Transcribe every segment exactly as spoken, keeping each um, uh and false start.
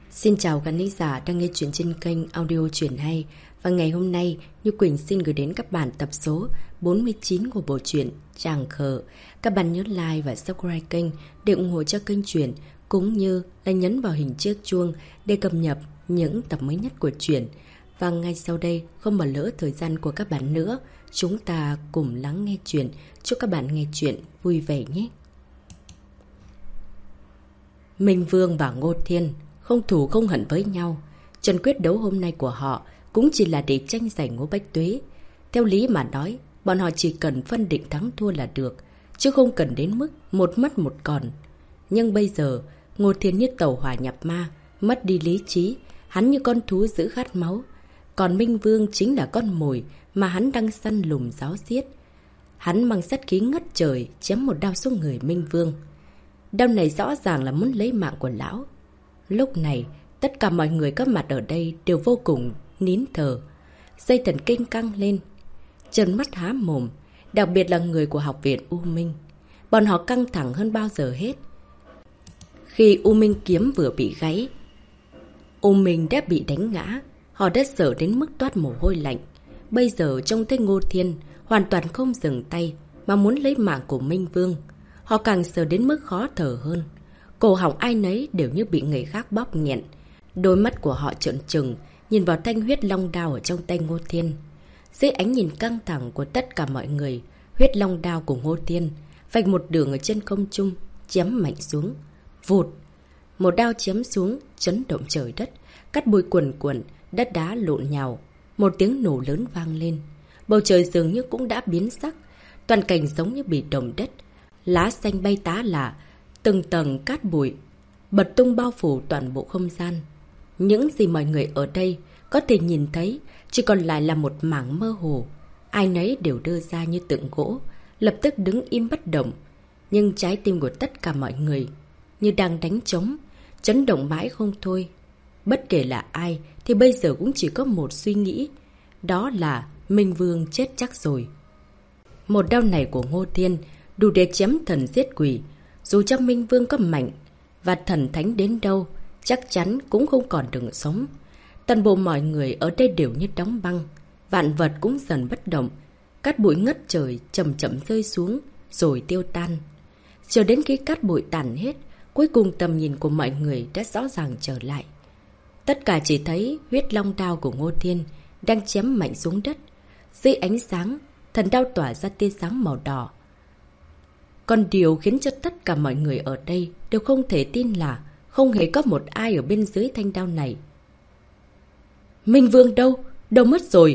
Xin chào khán thính giả đang nghe chuyện trên kênh audio Chuyện Hay. Và ngày hôm nay, Như Quỳnh xin gửi đến các bạn tập số bốn mươi chín của bộ truyện Tràng Khờ. Các bạn nhớ like và subscribe kênh để ủng hộ cho kênh truyện, cũng như là nhấn vào hình chiếc chuông để cập nhật những tập mới nhất của truyện. Và ngay sau đây, không bỏ lỡ thời gian của các bạn nữa, chúng ta cùng lắng nghe truyện. Chúc các bạn nghe truyện vui vẻ nhé. Minh Vương và Ngô Thiên không thù không hận với nhau. Trận quyết đấu hôm nay của họ cũng chỉ là để tranh giành Ngô Bách Tuế. Theo lý mà nói, bọn họ chỉ cần phân định thắng thua là được, chứ không cần đến mức một mất một còn. Nhưng bây giờ, Ngô Thiên như tàu hỏa nhập ma, mất đi lý trí, hắn như con thú dữ khát máu. Còn Minh Vương chính là con mồi mà hắn đang săn lùng giáo giết. Hắn mang sát khí ngất trời, chém một đao xuống người Minh Vương. Đao này rõ ràng là muốn lấy mạng của lão. Lúc này, tất cả mọi người có mặt ở đây đều vô cùng nín thở. Dây thần kinh căng lên, trợn mắt há mồm, đặc biệt là người của học viện U Minh. Bọn họ căng thẳng hơn bao giờ hết. Khi U Minh kiếm vừa bị gãy, U Minh đã bị đánh ngã, họ đã sợ đến mức toát mồ hôi lạnh. Bây giờ trông thấy Ngô Thiên hoàn toàn không dừng tay mà muốn lấy mạng của Minh Vương. Họ càng sợ đến mức khó thở hơn. Cổ họng ai nấy đều như bị người khác bóp nghẹn. Đôi mắt của họ trợn trừng, nhìn vào thanh huyết long đao ở trong tay Ngô Thiên. Dưới ánh nhìn căng thẳng của tất cả mọi người, huyết long đao của Ngô Thiên vạch một đường ở trên không trung, chém mạnh xuống. Vụt! Một đao chém xuống, chấn động trời đất, cắt bụi cuồn cuộn, đất đá lộn nhào. Một tiếng nổ lớn vang lên. Bầu trời dường như cũng đã biến sắc, toàn cảnh giống như bị động đất. Lá xanh bay tá lả, từng tầng cát bụi bật tung bao phủ toàn bộ không gian. Những gì mọi người ở đây có thể nhìn thấy chỉ còn lại là một mảng mơ hồ. Ai nấy đều đưa ra như tượng gỗ, lập tức đứng im bất động. Nhưng trái tim của tất cả mọi người như đang đánh trống, chấn động mãi không thôi. Bất kể là ai thì bây giờ cũng chỉ có một suy nghĩ, đó là Minh Vương chết chắc rồi. Một đao này của Ngô Thiên đủ để chém thần giết quỷ. Dù cho Minh Vương có mạnh và thần thánh đến đâu, chắc chắn cũng không còn đường sống. Toàn bộ mọi người ở đây đều như đóng băng. Vạn vật cũng dần bất động. Cát bụi ngất trời chậm chậm rơi xuống rồi tiêu tan. Chờ đến khi cát bụi tàn hết, cuối cùng tầm nhìn của mọi người đã rõ ràng trở lại. Tất cả chỉ thấy huyết long đao của Ngô Thiên đang chém mạnh xuống đất. Dưới ánh sáng, thần đao tỏa ra tia sáng màu đỏ. Còn điều khiến cho tất cả mọi người ở đây đều không thể tin là không hề có một ai ở bên dưới thanh đao này. Minh Vương đâu? Đâu mất rồi?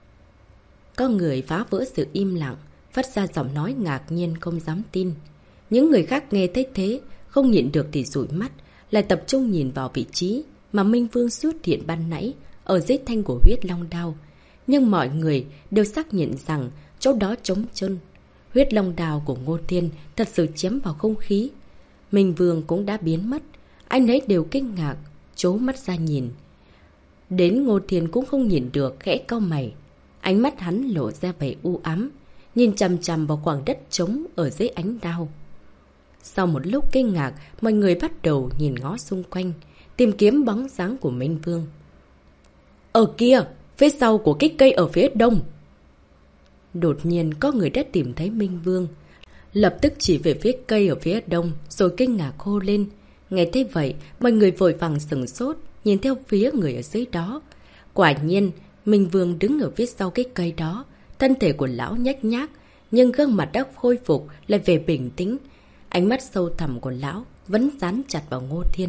Có người phá vỡ sự im lặng, phát ra giọng nói ngạc nhiên không dám tin. Những người khác nghe thấy thế, không nhịn được thì dụi mắt, lại tập trung nhìn vào vị trí mà Minh Vương xuất hiện ban nãy ở dưới thanh của huyết long đao. Nhưng mọi người đều xác nhận rằng chỗ đó trống trơn. Huyết long đao của Ngô Thiên thật sự chém vào không khí. Minh Vương cũng đã biến mất. Anh ấy đều kinh ngạc, trố mắt ra nhìn. Đến Ngô Thiên cũng không nhìn được, khẽ cau mày. Ánh mắt hắn lộ ra vẻ u ám, nhìn chằm chằm vào khoảng đất trống ở dưới ánh đao. Sau một lúc kinh ngạc, mọi người bắt đầu nhìn ngó xung quanh, tìm kiếm bóng dáng của Minh Vương. Ở kia, phía sau của cái cây ở phía đông. Đột nhiên có người đã tìm thấy Minh Vương, lập tức chỉ về phía cây ở phía đông rồi kinh ngạc hô lên. Nghe thấy vậy, mọi người vội vàng sửng sốt, nhìn theo phía người ở dưới đó. Quả nhiên, Minh Vương đứng ở phía sau cái cây đó. Thân thể của lão nhếch nhác, nhưng gương mặt đã khôi phục lại về bình tĩnh. Ánh mắt sâu thẳm của lão vẫn dán chặt vào Ngô Thiên.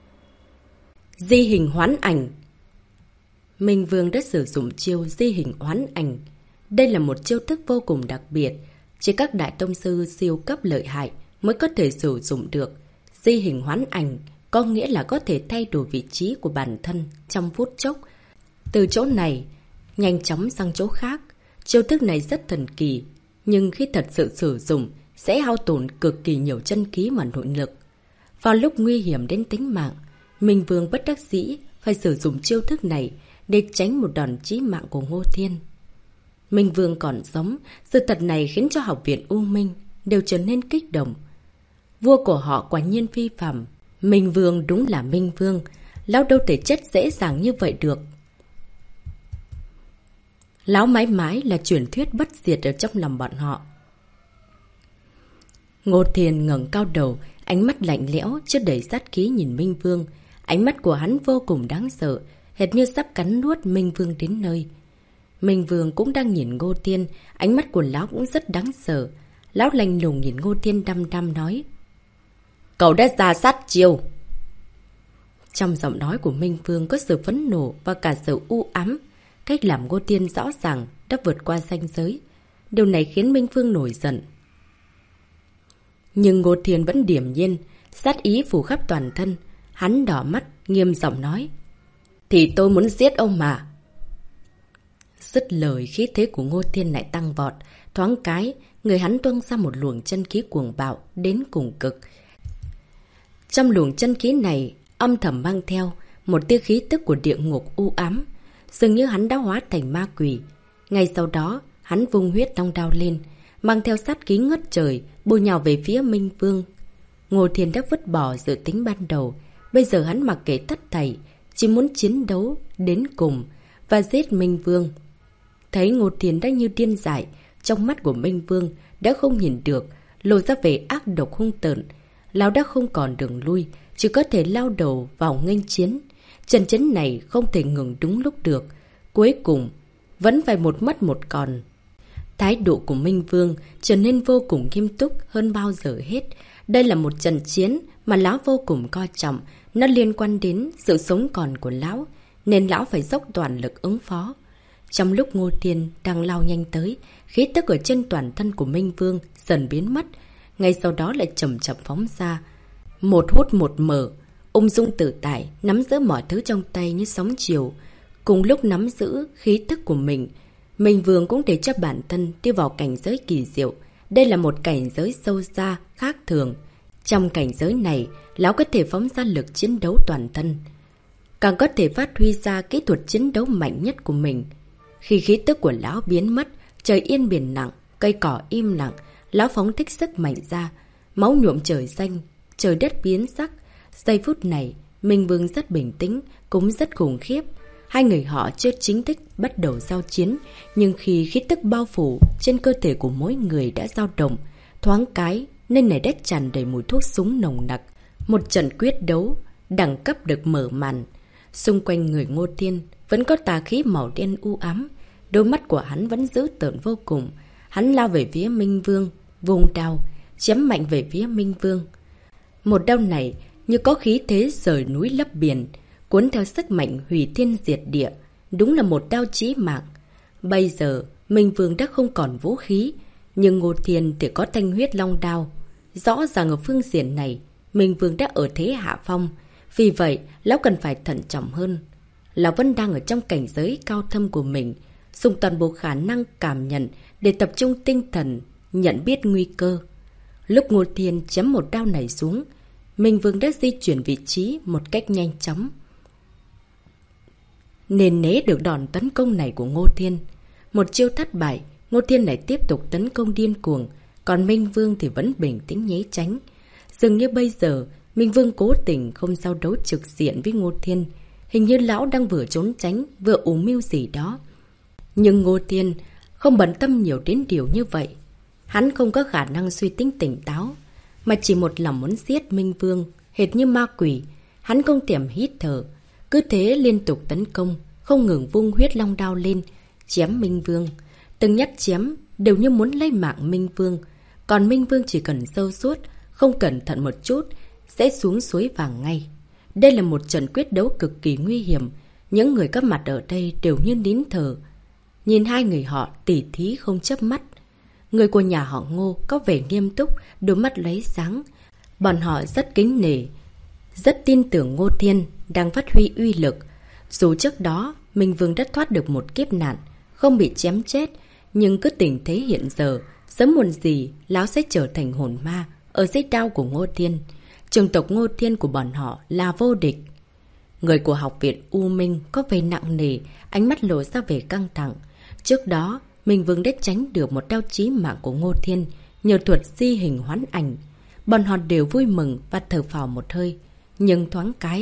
Di hình hoán ảnh. Minh Vương đã sử dụng chiêu di hình hoán ảnh. Đây là một chiêu thức vô cùng đặc biệt, chỉ các đại tông sư siêu cấp lợi hại mới có thể sử dụng được. Di hình hoán ảnh có nghĩa là có thể thay đổi vị trí của bản thân trong phút chốc. Từ chỗ này, nhanh chóng sang chỗ khác. Chiêu thức này rất thần kỳ, nhưng khi thật sự sử dụng sẽ hao tổn cực kỳ nhiều chân khí và nội lực. Vào lúc nguy hiểm đến tính mạng, Minh Vương bất đắc dĩ phải sử dụng chiêu thức này để tránh một đòn chí mạng của Ngô Thiên. Minh Vương còn sống, sự thật này khiến cho học viện U Minh đều trở nên kích động. Vua của họ quả nhiên phi phàm. Minh Vương đúng là Minh Vương, lão đâu thể chết dễ dàng như vậy được. Lão mãi mãi là truyền thuyết bất diệt ở trong lòng bọn họ. Ngô Thiên ngẩng cao đầu, ánh mắt lạnh lẽo, chứa đầy sát khí nhìn Minh Vương. Ánh mắt của hắn vô cùng đáng sợ, hệt như sắp cắn nuốt Minh Vương đến nơi. Minh Vương cũng đang nhìn Ngô Thiên, ánh mắt của lão cũng rất đáng sợ. Lão lạnh lùng nhìn Ngô Thiên đăm đăm nói: Cậu đã ra sát chiêu. Trong giọng nói của Minh Vương có sự phẫn nộ và cả sự u ám. Cách làm Ngô Thiên rõ ràng đã vượt qua ranh giới. Điều này khiến Minh Vương nổi giận. Nhưng Ngô Thiên vẫn điềm nhiên, sát ý phủ khắp toàn thân. Hắn đỏ mắt, nghiêm giọng nói: Thì tôi muốn giết ông mà. Dứt lời, khí thế của Ngô Thiên lại tăng vọt. Thoáng cái, người hắn tuôn ra một luồng chân khí cuồng bạo đến cùng cực. Trong luồng chân khí này, âm thầm mang theo một tia khí tức của địa ngục u ám. Dường như hắn đã hóa thành ma quỷ. Ngay sau đó, hắn vung huyết long đao lên, mang theo sát khí ngất trời, bổ nhào về phía Minh Vương. Ngô Thiên đã vứt bỏ dự tính ban đầu. Bây giờ hắn mặc kệ tất thảy, chỉ muốn chiến đấu đến cùng và giết Minh Vương. Thấy Ngô Thiên đã như điên dại, trong mắt của Minh Vương đã không nhìn được, lộ ra vẻ ác độc hung tợn. Lão đã không còn đường lui, chỉ có thể lao đầu vào nghênh chiến. Trận chiến này không thể ngừng đúng lúc được. Cuối cùng, vẫn phải một mất một còn. Thái độ của Minh Vương trở nên vô cùng nghiêm túc hơn bao giờ hết. Đây là một trận chiến mà lão vô cùng coi trọng. Nó liên quan đến sự sống còn của lão, nên lão phải dốc toàn lực ứng phó. Trong lúc Ngô Thiên đang lao nhanh tới, khí tức ở trên toàn thân của Minh Vương dần biến mất. Ngay sau đó lại chậm chậm phóng ra. Một hút một mở, ung dung tự tại, nắm giữ mọi thứ trong tay như sóng chiều. Cùng lúc nắm giữ khí tức của mình, Minh Vương cũng để cho bản thân đi vào cảnh giới kỳ diệu. Đây là một cảnh giới sâu xa, khác thường. Trong cảnh giới này, lão có thể phóng ra lực chiến đấu toàn thân, càng có thể phát huy ra kỹ thuật chiến đấu mạnh nhất của mình. Khi khí tức của lão biến mất, trời yên biển lặng, cây cỏ im lặng, lão phóng thích sức mạnh ra, máu nhuộm trời xanh, trời đất biến sắc. Giây phút này, Minh Vương rất bình tĩnh, cũng rất khủng khiếp. Hai người họ chưa chính thức bắt đầu giao chiến, nhưng khi khí tức bao phủ trên cơ thể của mỗi người đã dao động, thoáng cái nên nảy đất tràn đầy mùi thuốc súng nồng nặc. Một trận quyết đấu đẳng cấp được mở màn. Xung quanh người Ngô Thiên vẫn có tà khí màu đen u ám, đôi mắt của hắn vẫn dữ tợn vô cùng. Hắn lao về phía Minh Vương, vùng đao chém mạnh về phía Minh Vương. Một đao này như có khí thế rời núi lấp biển, cuốn theo sức mạnh hủy thiên diệt địa, đúng là một đao chí mạng. Bây giờ Minh Vương đã không còn vũ khí, nhưng Ngô Thiên thì có thanh huyết long đao. Rõ ràng ở phương diện này, Minh Vương đã ở thế hạ phong, vì vậy lão cần phải thận trọng hơn. Lão vẫn đang ở trong cảnh giới cao thâm của mình, dùng toàn bộ khả năng cảm nhận để tập trung tinh thần, nhận biết nguy cơ. Lúc Ngô Thiên chém một đao này xuống, Minh Vương đã di chuyển vị trí một cách nhanh chóng, nên né được đòn tấn công này của Ngô Thiên. Một chiêu thất bại, Ngô Thiên lại tiếp tục tấn công điên cuồng, còn Minh Vương thì vẫn bình tĩnh né tránh. Dường như bây giờ, Minh Vương cố tình không giao đấu trực diện với Ngô Thiên. Hình như lão đang vừa trốn tránh, vừa ủ mưu gì đó. Nhưng Ngô Thiên không bận tâm nhiều đến điều như vậy. Hắn không có khả năng suy tính tỉnh táo, mà chỉ một lòng muốn giết Minh Vương, hệt như ma quỷ. Hắn không tiệm hít thở, cứ thế liên tục tấn công, không ngừng vung huyết long đao lên, chém Minh Vương. Từng nhát chém đều như muốn lấy mạng Minh Vương. Còn Minh Vương chỉ cần sơ suốt, không cẩn thận một chút, sẽ xuống suối vàng ngay. Đây là một trận quyết đấu cực kỳ nguy hiểm. Những người có mặt ở đây đều như nín thở, nhìn hai người họ tỉ thí không chớp mắt. Người của nhà họ Ngô có vẻ nghiêm túc, đôi mắt lóe sáng. Bọn họ rất kính nể, rất tin tưởng Ngô Thiên đang phát huy uy lực. Dù trước đó Minh Vương đã thoát được một kiếp nạn, không bị chém chết, nhưng cứ tình thế hiện giờ, sớm muộn gì lão sẽ trở thành hồn ma ở dưới đao của Ngô Thiên. Trường tộc Ngô Thiên của bọn họ là vô địch. Người của học viện U Minh có vẻ nặng nề, ánh mắt lộ ra vẻ căng thẳng. Trước đó, Minh Vương đã tránh được một đao chí mạng của Ngô Thiên nhờ thuật di hình hoán ảnh. Bọn họ đều vui mừng và thở phào một hơi. Nhưng thoáng cái,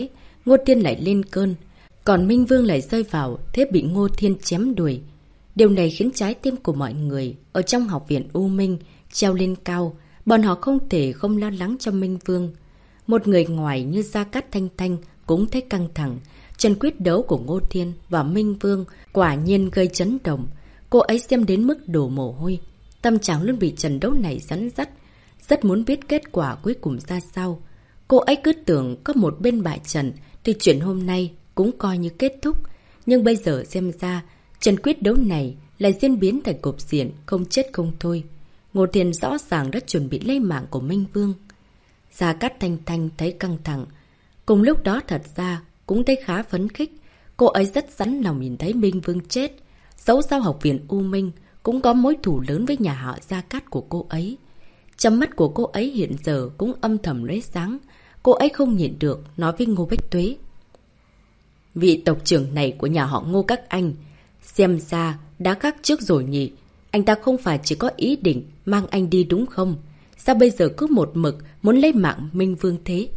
Ngô Thiên lại lên cơn, còn Minh Vương lại rơi vào thế bị Ngô Thiên chém đuổi. Điều này khiến trái tim của mọi người ở trong học viện U Minh treo lên cao, bọn họ không thể không lo lắng cho Minh Vương. Một người ngoài như Gia Cát Thanh Thanh cũng thấy căng thẳng. Trận quyết đấu của Ngô Thiên và Minh Vương quả nhiên gây chấn động. Cô ấy xem đến mức đổ mồ hôi. Tâm trạng luôn bị trận đấu này dẫn dắt. Rất muốn biết kết quả cuối cùng ra sao. Cô ấy cứ tưởng có một bên bại trận thì chuyện hôm nay cũng coi như kết thúc. Nhưng bây giờ xem ra trận quyết đấu này lại diễn biến thành cục diện không chết không thôi. Ngô Thiên rõ ràng đã chuẩn bị lấy mạng của Minh Vương. Gia Cát Thanh Thanh thấy căng thẳng. Cùng lúc đó thật ra cũng thấy khá phấn khích. Cô ấy rất sẵn lòng nhìn thấy Minh Vương chết. Dẫu sao học viện U Minh cũng có mối thù lớn với nhà họ Gia Cát của cô ấy. Trong mắt của cô ấy hiện giờ cũng âm thầm lóe sáng. Cô ấy không nhịn được nói với Ngô Bách Tuế. Vị tộc trưởng này của nhà họ Ngô các anh, xem ra đã khác trước rồi nhỉ. Anh ta không phải chỉ có ý định mang anh đi đúng không? Sao bây giờ cứ một mực muốn lấy mạng Minh Vương thế?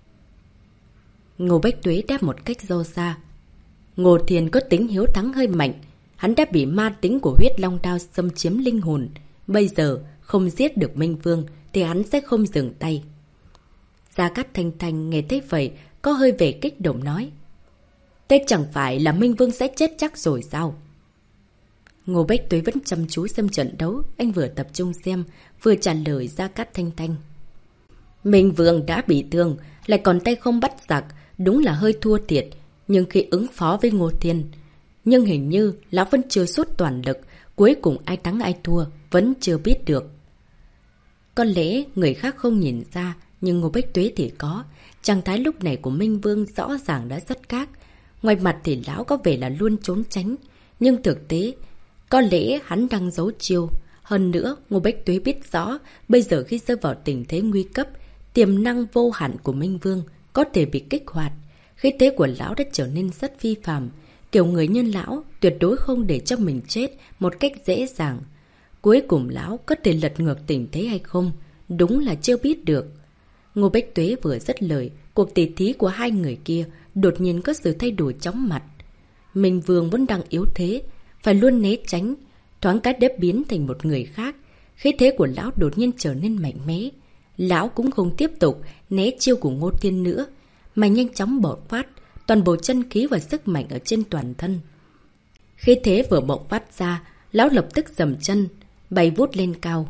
Ngô Bách Tuế đáp một cách râu xa. Ngô Thiên có tính hiếu thắng hơi mạnh. Hắn đã bị ma tính của huyết long đao xâm chiếm linh hồn. Bây giờ không giết được Minh Vương thì hắn sẽ không dừng tay. Gia Cát Thanh Thanh nghe thấy vậy có hơi vẻ kích động nói. Thế chẳng phải là Minh Vương sẽ chết chắc rồi sao? Ngô Bách Tuế vẫn chăm chú xem trận đấu. Anh vừa tập trung xem vừa trả lời Gia Cát Thanh Thanh. Minh Vương đã bị thương, lại còn tay không bắt giặc, đúng là hơi thua thiệt. Nhưng khi ứng phó với Ngô Thiên, nhưng hình như lão vẫn chưa xuất toàn lực. Cuối cùng ai thắng ai thua vẫn chưa biết được. Có lẽ người khác không nhìn ra, nhưng Ngô Bách Tuế thì có. Trạng thái lúc này của Minh Vương rõ ràng đã rất khác. Ngoài mặt thì lão có vẻ là luôn trốn tránh, nhưng thực tế có lẽ hắn đang giấu chiêu. Hơn nữa, Ngô Bách Tuế biết rõ bây giờ khi rơi vào tình thế nguy cấp, tiềm năng vô hạn của Minh Vương có thể bị kích hoạt. Khí thế của lão đã trở nên rất phi phàm. Kiểu người như lão tuyệt đối không để cho mình chết một cách dễ dàng. Cuối cùng lão có thể lật ngược tình thế hay không, đúng là chưa biết được. Ngô Bách Tuế vừa dứt lời, cuộc tỉ thí của hai người kia đột nhiên có sự thay đổi chóng mặt. Minh Vương vẫn đang yếu thế, phải luôn né tránh, thoáng cái đã biến thành một người khác. Khí thế của lão đột nhiên trở nên mạnh mẽ. Lão cũng không tiếp tục né chiêu của Ngô Thiên nữa, mà nhanh chóng bộc phát toàn bộ chân khí và sức mạnh ở trên toàn thân. Khí thế vừa bộc phát ra, lão lập tức dầm chân, bay vút lên cao.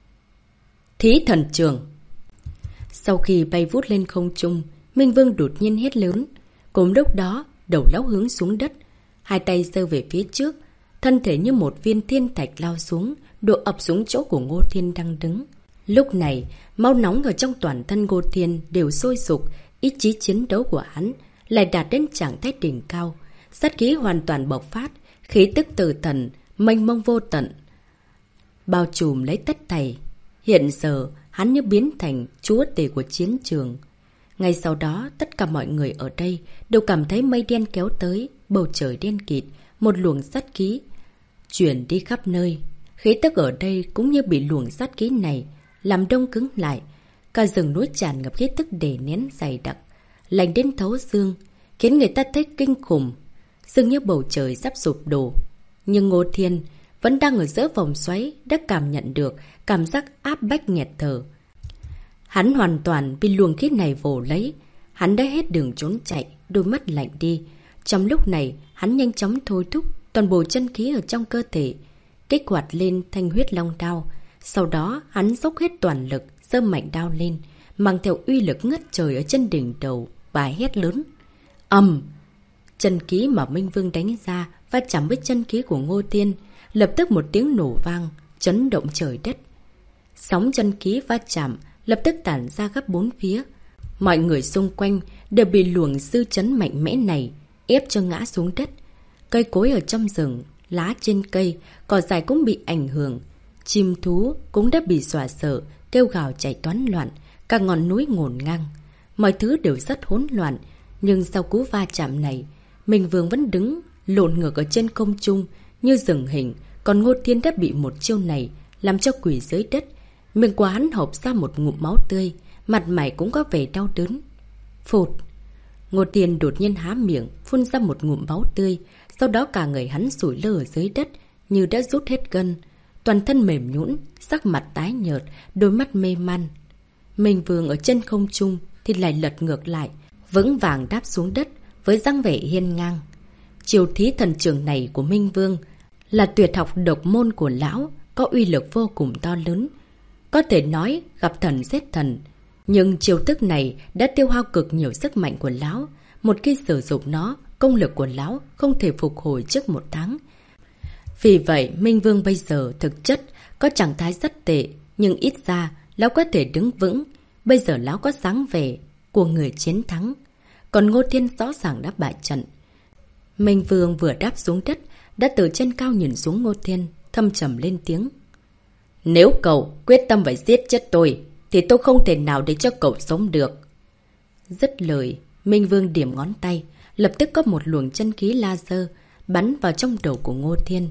Thí thần trường. Sau khi bay vút lên không trung, Minh Vương đột nhiên hét lớn. Cùng lúc đó, đầu lão hướng xuống đất, hai tay giơ về phía trước, thân thể như một viên thiên thạch lao xuống, đổ ập xuống chỗ của Ngô Thiên đang đứng. Lúc này, máu nóng ở trong toàn thân Ngô Thiên đều sôi sục, ý chí chiến đấu của hắn lại đạt đến trạng thái đỉnh cao. Sát khí hoàn toàn bộc phát, khí tức từ thần, mênh mông vô tận, bao trùm lấy tất thảy. Hiện giờ, hắn như biến thành chúa tể của chiến trường. Ngay sau đó, tất cả mọi người ở đây đều cảm thấy mây đen kéo tới, bầu trời đen kịt, một luồng sát khí chuyển đi khắp nơi. Khí tức ở đây cũng như bị luồng sát khí này làm đông cứng lại. Cả rừng núi tràn ngập khí tức đè nén dày đặc, lạnh đến thấu xương, khiến người ta thấy kinh khủng, dường như bầu trời sắp sụp đổ. Nhưng Ngô Thiên vẫn đang ở giữa vòng xoáy, đã cảm nhận được cảm giác áp bách nghẹt thở. Hắn hoàn toàn bị luồng khí này vồ lấy. Hắn đã hết đường trốn chạy, đôi mắt lạnh đi. Trong lúc này, hắn nhanh chóng thôi thúc toàn bộ chân khí ở trong cơ thể, kích hoạt lên thanh huyết long đao. Sau đó, hắn dốc hết toàn lực, giơ mạnh đao lên, mang theo uy lực ngất trời ở chân đỉnh đầu, và hét lớn. Ầm! Chân khí mà Minh Vương đánh ra va chạm với chân khí của Ngô Thiên, lập tức một tiếng nổ vang, chấn động trời đất. Sóng chân khí va chạm lập tức tản ra khắp bốn phía. Mọi người xung quanh đều bị luồng dư chấn mạnh mẽ này ép cho ngã xuống đất. Cây cối ở trong rừng, lá trên cây, cỏ dại cũng bị ảnh hưởng. Chim thú cũng đã bị dọa sợ, kêu gào chạy toán loạn, cả ngọn núi ngổn ngang. Mọi thứ đều rất hỗn loạn, nhưng sau cú va chạm này, Minh Vương vẫn đứng lộn ngược ở trên không trung như rừng hình, còn Ngô Thiên đã bị một chiêu này làm cho quỷ dưới đất. Miệng của hắn hộc ra một ngụm máu tươi, mặt mày cũng có vẻ đau đớn. Phụt! Ngô Thiên đột nhiên há miệng, phun ra một ngụm máu tươi, sau đó cả người hắn sủi lơ ở dưới đất, như đã rút hết gân. Toàn thân mềm nhũn, sắc mặt tái nhợt, đôi mắt mê man. Minh Vương ở trên không trung thì lại lật ngược lại, vững vàng đáp xuống đất với dáng vẻ hiên ngang. Chiêu thí thần trường này của Minh Vương là tuyệt học độc môn của lão, có uy lực vô cùng to lớn. Có thể nói gặp thần giết thần. Nhưng chiêu thức này đã tiêu hao cực nhiều sức mạnh của lão. Một khi sử dụng nó, công lực của lão không thể phục hồi trước một tháng. Vì vậy, Minh Vương bây giờ thực chất có trạng thái rất tệ, nhưng ít ra lão có thể đứng vững. Bây giờ lão có dáng vẻ của người chiến thắng. Còn Ngô Thiên rõ ràng đã bại trận. Minh Vương vừa đáp xuống đất, đã từ trên cao nhìn xuống Ngô Thiên, thâm trầm lên tiếng. Nếu cậu quyết tâm phải giết chết tôi, thì tôi không thể nào để cho cậu sống được. Dứt lời, Minh Vương điểm ngón tay, lập tức có một luồng chân khí laser bắn vào trong đầu của Ngô Thiên.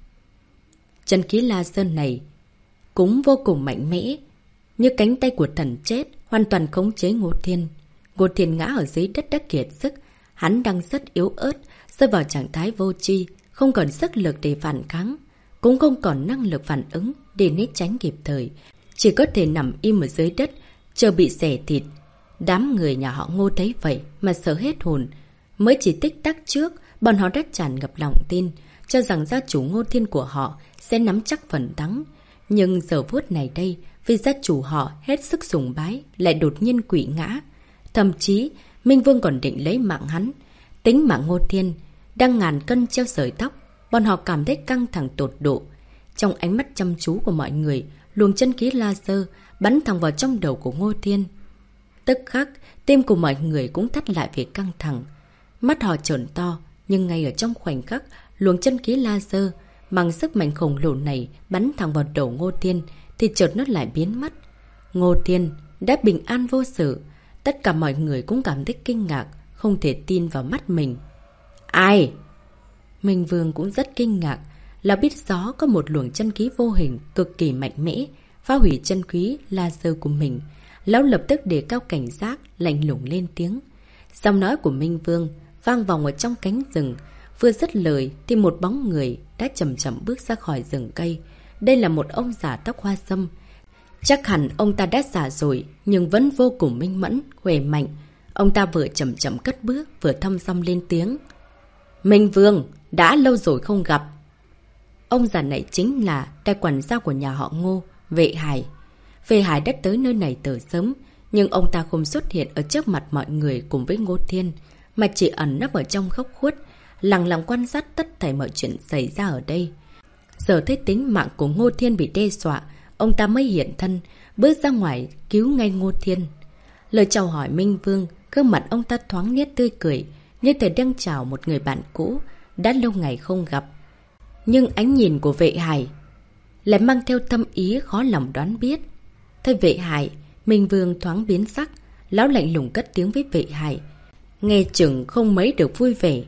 Chân khí laser này cũng vô cùng mạnh mẽ, như cánh tay của thần chết, hoàn toàn khống chế Ngô Thiên. Ngô Thiên ngã ở dưới đất đã kiệt sức, hắn đang rất yếu ớt, rơi vào trạng thái vô tri, không còn sức lực để phản kháng, cũng không còn năng lực phản ứng để né tránh kịp thời, chỉ có thể nằm im ở dưới đất, chờ bị xẻ thịt. Đám người nhà họ Ngô thấy vậy mà sợ hết hồn. Mới chỉ tích tắc trước, bọn họ đã tràn ngập lòng tin, cho rằng gia chủ Ngô Thiên của họ sẽ nắm chắc phần thắng. Nhưng giờ phút này đây, vì gia chủ họ hết sức sùng bái, lại đột nhiên quỵ ngã. Thậm chí, Minh Vương còn định lấy mạng hắn. Tính mạng Ngô Thiên đang ngàn cân treo sợi tóc, bọn họ cảm thấy căng thẳng tột độ. Trong ánh mắt chăm chú của mọi người, luồng chân khí laser bắn thẳng vào trong đầu của Ngô Thiên. Tức khắc, tim của mọi người cũng thắt lại vì căng thẳng. Mắt họ trợn to, nhưng ngay ở trong khoảnh khắc, luồng chân khí laser bằng sức mạnh khổng lồ này bắn thẳng vào đầu Ngô Thiên, thì chợt nó lại biến mất. Ngô Thiên đã bình an vô sự. Tất cả mọi người cũng cảm thấy kinh ngạc, không thể tin vào mắt mình. Ai? Minh Vương cũng rất kinh ngạc, là biết rõ có một luồng chân khí vô hình cực kỳ mạnh mẽ phá hủy chân khí laser của mình. Lão lập tức đề cao cảnh giác, lạnh lùng lên tiếng. Giọng nói của Minh Vương vang vòng ở trong cánh rừng. Vừa dứt lời thì một bóng người đã chậm chậm bước ra khỏi rừng cây. Đây là một ông già tóc hoa sâm. Chắc hẳn ông ta đã già rồi, nhưng vẫn vô cùng minh mẫn, khỏe mạnh. Ông ta vừa chậm chậm cất bước, vừa thâm song lên tiếng. Minh Vương, đã lâu rồi không gặp. Ông già này chính là đại quản gia của nhà họ Ngô, Vệ Hải. Vệ Hải đã tới nơi này từ sớm, nhưng ông ta không xuất hiện ở trước mặt mọi người cùng với Ngô Thiên, mà chỉ ẩn nấp ở trong góc khuất, lặng lặng quan sát tất thảy mọi chuyện xảy ra ở đây. Giờ thấy tính mạng của Ngô Thiên bị đe dọa, ông ta mới hiện thân, bước ra ngoài cứu ngay Ngô Thiên. Lời chào hỏi Minh Vương, gương mặt ông ta thoáng nét tươi cười, như thể đang chào một người bạn cũ đã lâu ngày không gặp. Nhưng ánh nhìn của Vệ Hải lại mang theo tâm ý khó lòng đoán biết. Thấy Vệ Hải, Minh Vương thoáng biến sắc, lão lạnh lùng cất tiếng với Vệ Hải, nghe chừng không mấy được vui vẻ.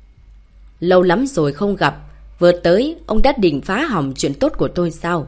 Lâu lắm rồi không gặp, vừa tới ông đã định phá hỏng chuyện tốt của tôi sao?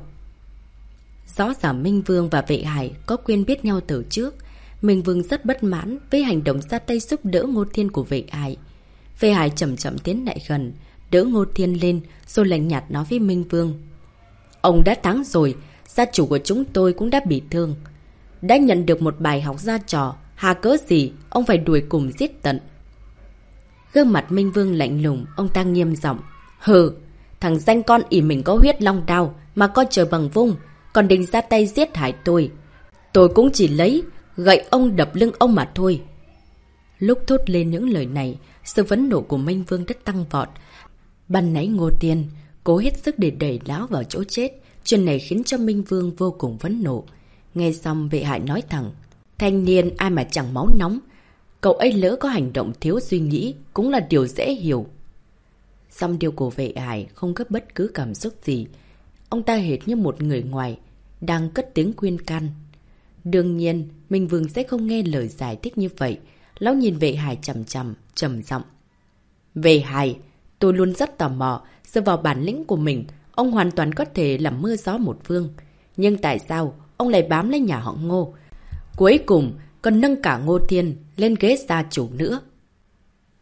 Rõ ràng Minh Vương và Vệ Hải có quen biết nhau từ trước. Minh Vương rất bất mãn với hành động ra tay giúp đỡ Ngô Thiên của Vệ Hải. Vệ Hải chậm chậm tiến lại gần, đỡ Ngô Thiên lên, rồi lạnh nhạt nói với Minh Vương. Ông đã thắng rồi, gia chủ của chúng tôi cũng đã bị thương. Đã nhận được một bài học ra trò, hà cớ gì ông phải đuổi cùng giết tận. Gương mặt Minh Vương lạnh lùng, ông ta nghiêm giọng. Hừ, thằng danh con ỉ mình có huyết long đao mà coi trời bằng vung, còn định ra tay giết hại tôi. Tôi cũng chỉ lấy gậy ông đập lưng ông mà thôi. Lúc thốt lên những lời này, sự phẫn nộ của Minh Vương rất tăng vọt. Ban nãy Ngô Thiên cố hết sức để đẩy lão vào chỗ chết. Chuyện này khiến cho Minh Vương vô cùng phẫn nộ. Nghe xong Vệ Hải nói thẳng. Thanh niên ai mà chẳng máu nóng. Cậu ấy lỡ có hành động thiếu suy nghĩ cũng là điều dễ hiểu. Xong điều của Vệ Hải không có bất cứ cảm xúc gì. Ông ta hệt như một người ngoài đang cất tiếng khuyên can. Đương nhiên Minh Vương sẽ không nghe lời giải thích như vậy. Lão nhìn Vệ Hải chằm chằm, trầm giọng. Vệ Hải, tôi luôn rất tò mò. Dựa vào bản lĩnh của mình, ông hoàn toàn có thể làm mưa gió một phương. Nhưng tại sao ông lại bám lấy nhà họ Ngô? Cuối cùng còn nâng cả Ngô Thiên lên ghế gia chủ nữa.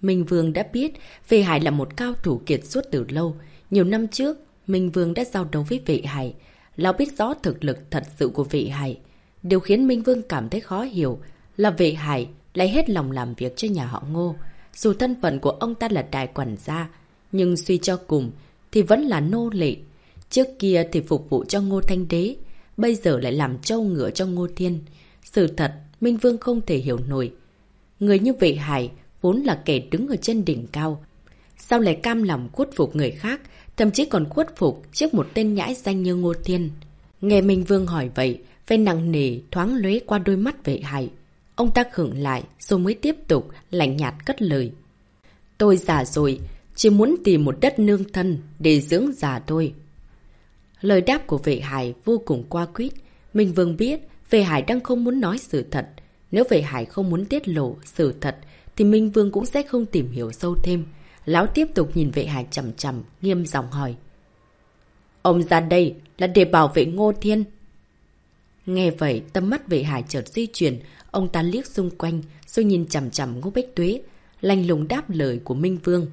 Minh Vương đã biết Vệ Hải là một cao thủ kiệt xuất từ lâu. Nhiều năm trước, Minh Vương đã giao đấu với Vệ Hải. Lão biết rõ thực lực thật sự của Vệ Hải. Điều khiến Minh Vương cảm thấy khó hiểu là Vệ Hải lại hết lòng làm việc cho nhà họ Ngô. Dù thân phận của ông ta là đại quản gia, nhưng suy cho cùng thì vẫn là nô lệ. Trước kia thì phục vụ cho Ngô Thanh Đế, bây giờ lại làm trâu ngựa cho Ngô Thiên. Sự thật, Minh Vương không thể hiểu nổi. Người như Vệ Hải vốn là kẻ đứng ở trên đỉnh cao, sao lại cam lòng khuất phục người khác, thậm chí còn khuất phục trước một tên nhãi danh như Ngô Thiên. Nghe Minh Vương hỏi vậy, vẻ nặng nề thoáng lóe qua đôi mắt Vệ Hải. Ông ta khựng lại rồi mới tiếp tục lạnh nhạt cất lời. Tôi già rồi, chỉ muốn tìm một đất nương thân để dưỡng già thôi. Lời đáp của Vệ Hải vô cùng qua quýt. Minh Vương biết Vệ Hải đang không muốn nói sự thật. Nếu Vệ Hải không muốn tiết lộ sự thật thì Minh Vương cũng sẽ không tìm hiểu sâu thêm. Lão tiếp tục nhìn Vệ Hải chằm chằm, nghiêm giọng hỏi. Ông ra đây là để bảo vệ Ngô Thiên. Nghe vậy, tầm mắt Vệ Hải chợt di chuyển, ông ta liếc xung quanh, rồi nhìn chằm chằm Ngô Bách Tuế, lạnh lùng đáp lời của Minh Vương.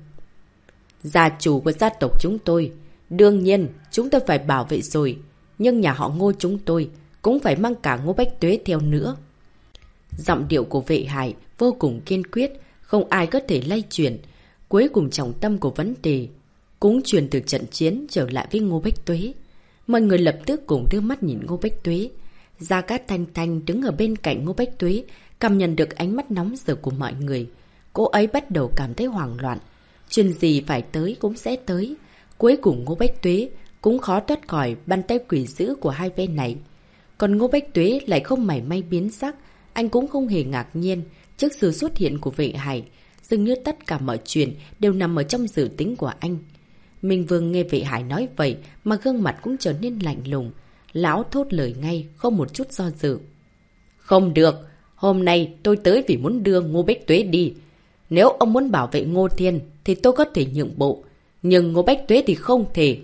Gia chủ của gia tộc chúng tôi, đương nhiên chúng tôi phải bảo vệ rồi, nhưng nhà họ Ngô chúng tôi cũng phải mang cả Ngô Bách Tuế theo nữa. Giọng điệu của Vệ Hải vô cùng kiên quyết, không ai có thể lay chuyển. Cuối cùng trọng tâm của vấn đề cũng chuyển từ trận chiến trở lại với Ngô Bách Tuế. Mọi người lập tức cùng đưa mắt nhìn Ngô Bách Tuế. Gia Cát Thanh Thanh đứng ở bên cạnh Ngô Bách Tuế, cảm nhận được ánh mắt nóng rực của mọi người. Cô ấy bắt đầu cảm thấy hoảng loạn. Chuyện gì phải tới cũng sẽ tới. Cuối cùng Ngô Bách Tuế cũng khó thoát khỏi bàn tay quỷ dữ của hai bên này. Còn Ngô Bách Tuế lại không mảy may biến sắc. Anh cũng không hề ngạc nhiên trước sự xuất hiện của Vệ Hải. Dường như tất cả mọi chuyện đều nằm ở trong dự tính của anh. Minh Vương nghe Vệ Hải nói vậy mà gương mặt cũng trở nên lạnh lùng. Lão thốt lời ngay, không một chút do dự. Không được, hôm nay tôi tới vì muốn đưa Ngô Bách Tuế đi. Nếu ông muốn bảo vệ Ngô Thiên thì tôi có thể nhượng bộ, nhưng Ngô Bách Tuế thì không thể.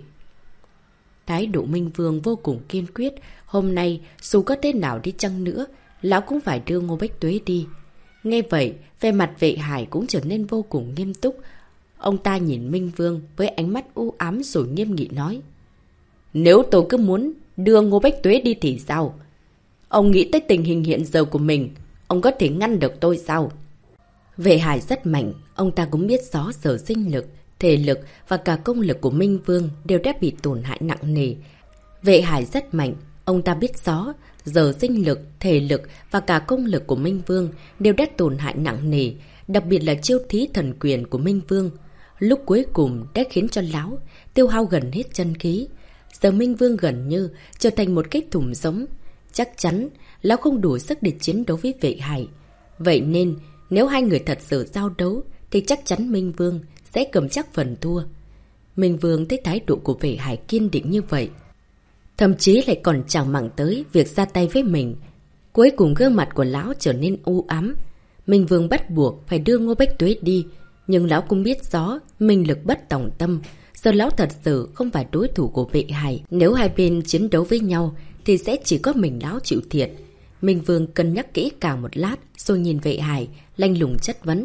Thái độ Minh Vương vô cùng kiên quyết. Hôm nay dù có thế nào đi chăng nữa, lão cũng phải đưa Ngô Bách Tuế đi. Nghe vậy, vẻ mặt Vệ Hải cũng trở nên vô cùng nghiêm túc. Ông ta nhìn Minh Vương với ánh mắt u ám rồi nghiêm nghị nói. Nếu tôi cứ muốn đưa Ngô Bách Tuế đi thì sao? Ông nghĩ tới tình hình hiện giờ của mình, ông có thể ngăn được tôi sao? Vệ Hải rất mạnh, ông ta cũng biết rõ sở sinh lực, thể lực và cả công lực của Minh Vương đều đã bị tổn hại nặng nề. Vệ Hải rất mạnh, ông ta biết rõ giờ sinh lực, thể lực và cả công lực của Minh Vương đều đã tổn hại nặng nề, đặc biệt là chiêu thí thần quyền của Minh Vương. Lúc cuối cùng đã khiến cho lão tiêu hao gần hết chân khí. Giờ Minh Vương gần như trở thành một cái thùng giống. Chắc chắn lão không đủ sức để chiến đấu với Vệ Hải. Vậy nên nếu hai người thật sự giao đấu thì chắc chắn Minh Vương sẽ cầm chắc phần thua. Minh Vương thấy thái độ của Vệ Hải kiên định như vậy, thậm chí lại còn chẳng màng tới việc ra tay với mình. Cuối cùng gương mặt của lão trở nên u ám. Minh Vương bắt buộc phải đưa Ngô Bách Tuế đi, nhưng lão cũng biết rõ mình lực bất tòng tâm. Giờ lão thật sự không phải đối thủ của Vệ Hải. Nếu hai bên chiến đấu với nhau thì sẽ chỉ có mình lão chịu thiệt. Minh Vương cân nhắc kỹ càng một lát rồi nhìn Vệ Hải lạnh lùng chất vấn.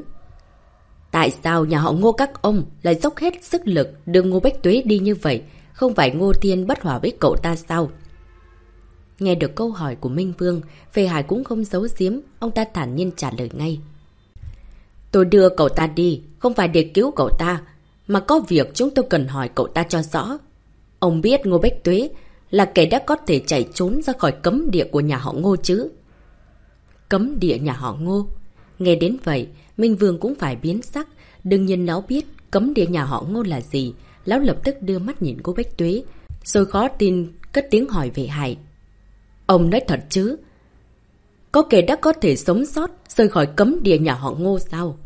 Tại sao nhà họ Ngô các ông lại dốc hết sức lực đưa Ngô Bách Tuế đi như vậy? Không phải Ngô Thiên bất hòa với cậu ta sao? Nghe được câu hỏi của Minh Vương, Vệ Hải cũng không giấu giếm, ông ta thản nhiên trả lời ngay. Tôi đưa cậu ta đi, không phải để cứu cậu ta, mà có việc chúng tôi cần hỏi cậu ta cho rõ. Ông biết Ngô Bách Tuế là kẻ đã có thể chạy trốn ra khỏi cấm địa của nhà họ Ngô chứ? Cấm địa nhà họ Ngô? Nghe đến vậy, Minh Vương cũng phải biến sắc. Đương nhiên lão biết cấm địa nhà họ Ngô là gì. Lão lập tức đưa mắt nhìn Ngô Bách Tuế, rồi khó tin cất tiếng hỏi Vệ Hải. Ông nói thật chứ? Có kẻ đã có thể sống sót rời khỏi cấm địa nhà họ Ngô sao?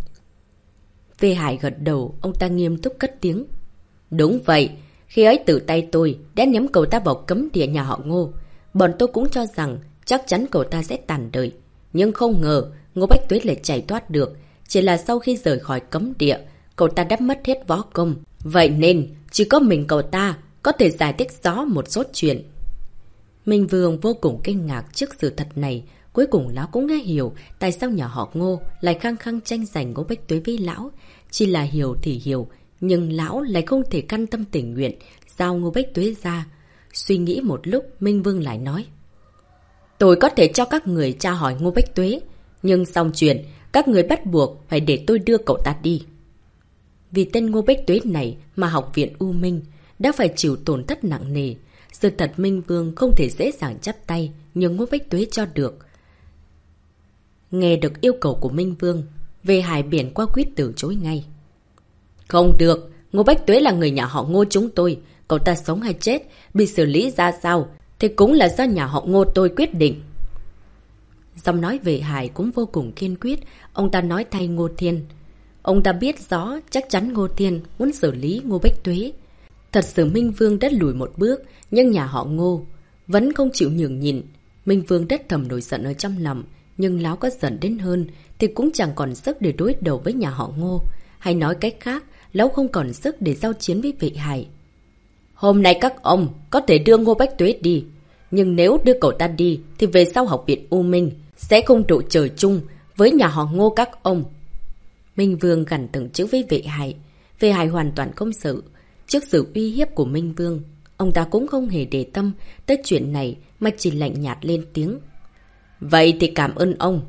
Vệ Hải gật đầu, ông ta nghiêm túc cất tiếng. Đúng vậy, khi ấy từ tay tôi đã ném cậu ta vào cấm địa nhà họ Ngô. Bọn tôi cũng cho rằng chắc chắn cậu ta sẽ tàn đời. Nhưng không ngờ Ngô Bách Tuế lại chạy thoát được. Chỉ là sau khi rời khỏi cấm địa, cậu ta đã mất hết võ công. Vậy nên chỉ có mình cậu ta có thể giải thích rõ một số chuyện. Minh Vương vô cùng kinh ngạc trước sự thật này. Cuối cùng lão cũng nghe hiểu tại sao nhà họ Ngô lại khăng khăng tranh giành Ngô Bách Tuế với lão. Chỉ là hiểu thì hiểu, nhưng lão lại không thể căn tâm tình nguyện giao Ngô Bách Tuế ra. Suy nghĩ một lúc, Minh Vương lại nói. Tôi có thể cho các người tra hỏi Ngô Bách Tuế, nhưng xong chuyện, các người bắt buộc phải để tôi đưa cậu ta đi. Vì tên Ngô Bách Tuế này mà học viện U Minh đã phải chịu tổn thất nặng nề. Sự thật Minh Vương không thể dễ dàng chắp tay nhưng Ngô Bách Tuế cho được. Nghe được yêu cầu của Minh Vương, về Hải Biển qua quyết từ chối ngay. Không được, Ngô Bách Tuế là người nhà họ Ngô chúng tôi. Cậu ta sống hay chết, bị xử lý ra sao thì cũng là do nhà họ Ngô tôi quyết định. Giọng nói về Hải cũng vô cùng kiên quyết. Ông ta nói thay Ngô Thiên. Ông ta biết rõ chắc chắn Ngô Thiên muốn xử lý Ngô Bách Tuế. Thật sự Minh Vương đã lùi một bước, nhưng nhà họ Ngô vẫn không chịu nhường nhịn. Minh Vương rất thầm nổi giận ở trong lòng, nhưng lão có giận đến hơn thì cũng chẳng còn sức để đối đầu với nhà họ Ngô. Hay nói cách khác, lão không còn sức để giao chiến với Vệ Hải. Hôm nay các ông có thể đưa Ngô Bách Tuế đi, nhưng nếu đưa cậu ta đi thì về sau học viện U Minh sẽ không độ trời chung với nhà họ Ngô các ông. Minh Vương gằn từng chữ với Vệ Hải. Vệ Hải hoàn toàn không sợ. Trước sự uy hiếp của Minh Vương, ông ta cũng không hề để tâm tới chuyện này mà chỉ lạnh nhạt lên tiếng. Vậy thì cảm ơn ông.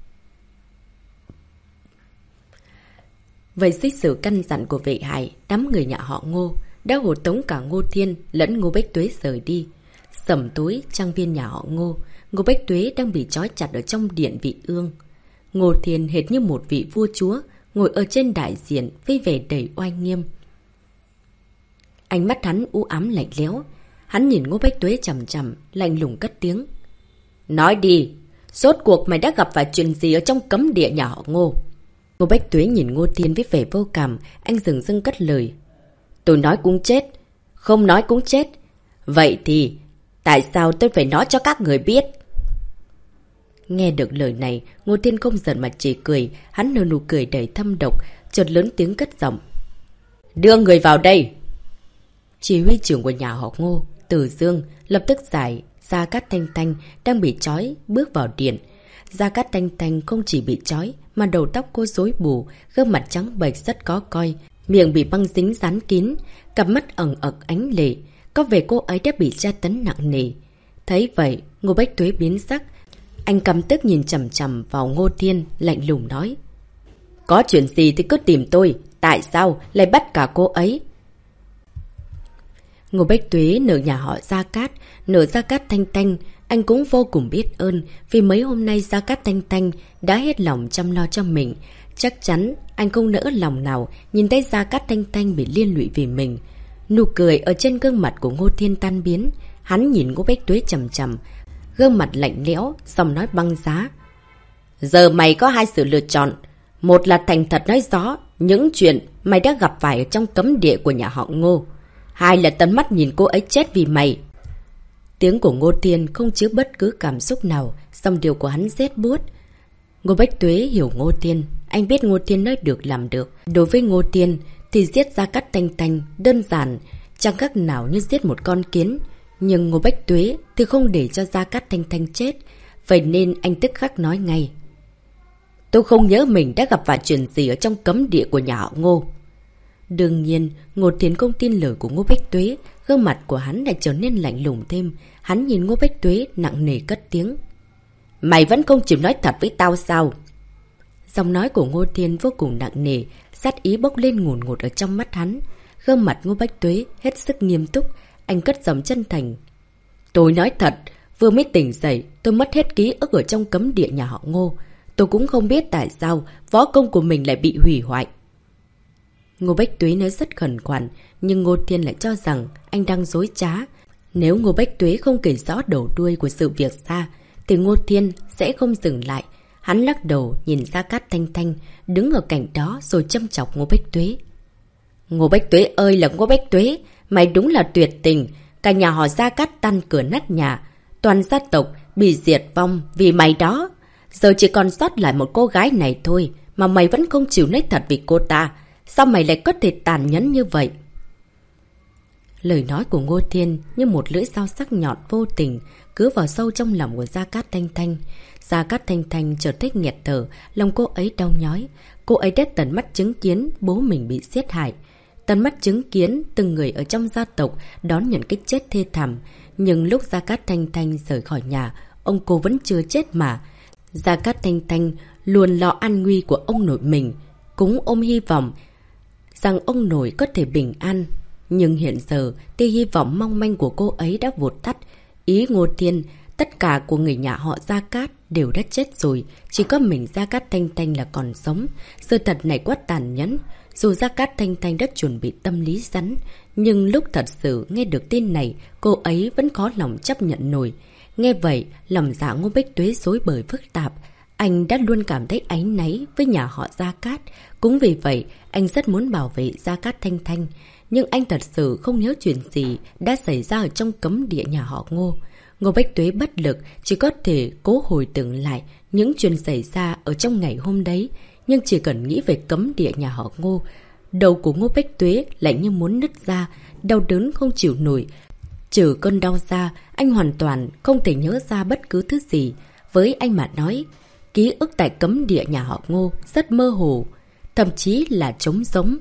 Vậy dưới sự căn dặn của Vệ Hải, đám người nhà họ Ngô đã hộ tống cả Ngô Thiên lẫn Ngô Bách Tuế rời đi. Sầm tối trang viên nhà họ Ngô, Ngô Bách Tuế đang bị trói chặt ở trong điện vị ương. Ngô Thiên hệt như một vị vua chúa ngồi ở trên đại diện với vẻ đầy oai nghiêm. Ánh mắt hắn u ám lạnh lẽo. Hắn nhìn Ngô Bách Tuế chằm chằm, lạnh lùng cất tiếng. Nói đi, rốt cuộc mày đã gặp phải chuyện gì ở trong cấm địa nhà họ Ngô? Ngô Bách Tuế nhìn Ngô Thiên với vẻ vô cảm, anh dừng dưng cất lời. Tôi nói cũng chết, không nói cũng chết. Vậy thì, tại sao tôi phải nói cho các người biết? Nghe được lời này, Ngô Thiên không giận mà chỉ cười, hắn nở nụ cười đầy thâm độc, chợt lớn tiếng cất giọng. Đưa người vào đây! Chỉ huy trưởng của nhà họ Ngô, Từ Dương, lập tức giải Gia Cát Thanh Thanh đang bị trói bước vào điện. Gia Cát Thanh Thanh không chỉ bị trói mà đầu tóc cô rối bù, gương mặt trắng bệch rất có coi, miệng bị băng dính dán kín, cặp mắt ẩn ực ánh lệ, có vẻ cô ấy đã bị tra tấn nặng nề. Thấy vậy, Ngô Bách Tuế biến sắc, anh căm tức nhìn chằm chằm vào Ngô Thiên, lạnh lùng nói. Có chuyện gì thì cứ tìm tôi, tại sao lại bắt cả cô ấy? Ngô Bách Tuế nợ nhà họ Gia Cát, nợ Gia Cát Thanh Thanh, anh cũng vô cùng biết ơn vì mấy hôm nay Gia Cát Thanh Thanh đã hết lòng chăm lo cho mình. Chắc chắn anh không nỡ lòng nào nhìn thấy Gia Cát Thanh Thanh bị liên lụy vì mình. Nụ cười ở trên gương mặt của Ngô Thiên tan biến, hắn nhìn Ngô Bách Tuế chằm chằm, gương mặt lạnh lẽo, giọng nói băng giá. Giờ mày có hai sự lựa chọn. Một là thành thật nói rõ những chuyện mày đã gặp phải ở trong cấm địa của nhà họ Ngô. Hai là tận mắt nhìn cô ấy chết vì mày. Tiếng của Ngô Thiên không chứa bất cứ cảm xúc nào, dòng điều của hắn rét buốt. Ngô Bách Tuế hiểu Ngô Thiên, anh biết Ngô Thiên nói được làm được. Đối với Ngô Thiên thì giết Gia Cát Thanh Thanh đơn giản, chẳng khác nào như giết một con kiến. Nhưng Ngô Bách Tuế thì không để cho Gia Cát Thanh Thanh chết, vậy nên anh tức khắc nói ngay. Tôi không nhớ mình đã gặp phải chuyện gì ở trong cấm địa của nhà họ Ngô. Đương nhiên, Ngô Thiên không tin lời của Ngô Bách Tuế, gương mặt của hắn lại trở nên lạnh lùng thêm. Hắn nhìn Ngô Bách Tuế nặng nề cất tiếng. Mày vẫn không chịu nói thật với tao sao? Giọng nói của Ngô Thiên vô cùng nặng nề, sát ý bốc lên ngùn ngụt ở trong mắt hắn. Gương mặt Ngô Bách Tuế hết sức nghiêm túc, anh cất giọng chân thành. Tôi nói thật, vừa mới tỉnh dậy, tôi mất hết ký ức ở trong cấm địa nhà họ Ngô. Tôi cũng không biết tại sao võ công của mình lại bị hủy hoại. Ngô Bách Tuế nói rất khẩn khoản, nhưng Ngô Thiên lại cho rằng anh đang dối trá. Nếu Ngô Bách Tuế không kể rõ đầu đuôi của sự việc ra, thì Ngô Thiên sẽ không dừng lại. Hắn lắc đầu nhìn Gia Cát Thanh Thanh, đứng ở cạnh đó rồi châm chọc Ngô Bách Tuế. Ngô Bách Tuế ơi là Ngô Bách Tuế, mày đúng là tuyệt tình. Cả nhà họ Gia Cát tan cửa nát nhà, toàn gia tộc bị diệt vong vì mày đó. Giờ chỉ còn sót lại một cô gái này thôi, mà mày vẫn không chịu nói thật vì cô ta. Sao mày lại có thể tàn nhẫn như vậy? Lời nói của Ngô Thiên như một lưỡi dao sắc nhọn vô tình cứ vào sâu trong lòng của Gia Cát Thanh Thanh. Gia Cát Thanh Thanh chợt thích nghẹt thở, lòng cô ấy đau nhói. Cô ấy đã tận mắt chứng kiến bố mình bị giết hại, tận mắt chứng kiến từng người ở trong gia tộc đón nhận cái chết thê thảm. Nhưng lúc Gia Cát Thanh Thanh rời khỏi nhà, ông cô vẫn chưa chết mà. Gia Cát Thanh Thanh luôn lo an nguy của ông nội mình, cũng ôm hy vọng rằng ông nội có thể bình an. Nhưng hiện giờ, tia hy vọng mong manh của cô ấy đã vụt tắt. Ý Ngô Thiên, tất cả của người nhà họ Gia Cát đều đã chết rồi, chỉ có mình Gia Cát Thanh Thanh là còn sống. Sự thật này quá tàn nhẫn. Dù Gia Cát Thanh Thanh đã chuẩn bị tâm lý rắn, nhưng lúc thật sự nghe được tin này, cô ấy vẫn khó lòng chấp nhận nổi. Nghe vậy, lòng dạ Ngô Bách Tuế rối bời phức tạp. Anh đã luôn cảm thấy áy náy với nhà họ Gia Cát. Cũng vì vậy, anh rất muốn bảo vệ Gia Cát Thanh Thanh. Nhưng anh thật sự không nhớ chuyện gì đã xảy ra ở trong cấm địa nhà họ Ngô. Ngô Bách Tuế bất lực, chỉ có thể cố hồi tưởng lại những chuyện xảy ra ở trong ngày hôm đấy. Nhưng chỉ cần nghĩ về cấm địa nhà họ Ngô, đầu của Ngô Bách Tuế lại như muốn nứt ra, đau đớn không chịu nổi. Trừ cơn đau ra, anh hoàn toàn không thể nhớ ra bất cứ thứ gì. Với anh mà nói, ký ức tại cấm địa nhà họ Ngô rất mơ hồ, thậm chí là trống rỗng.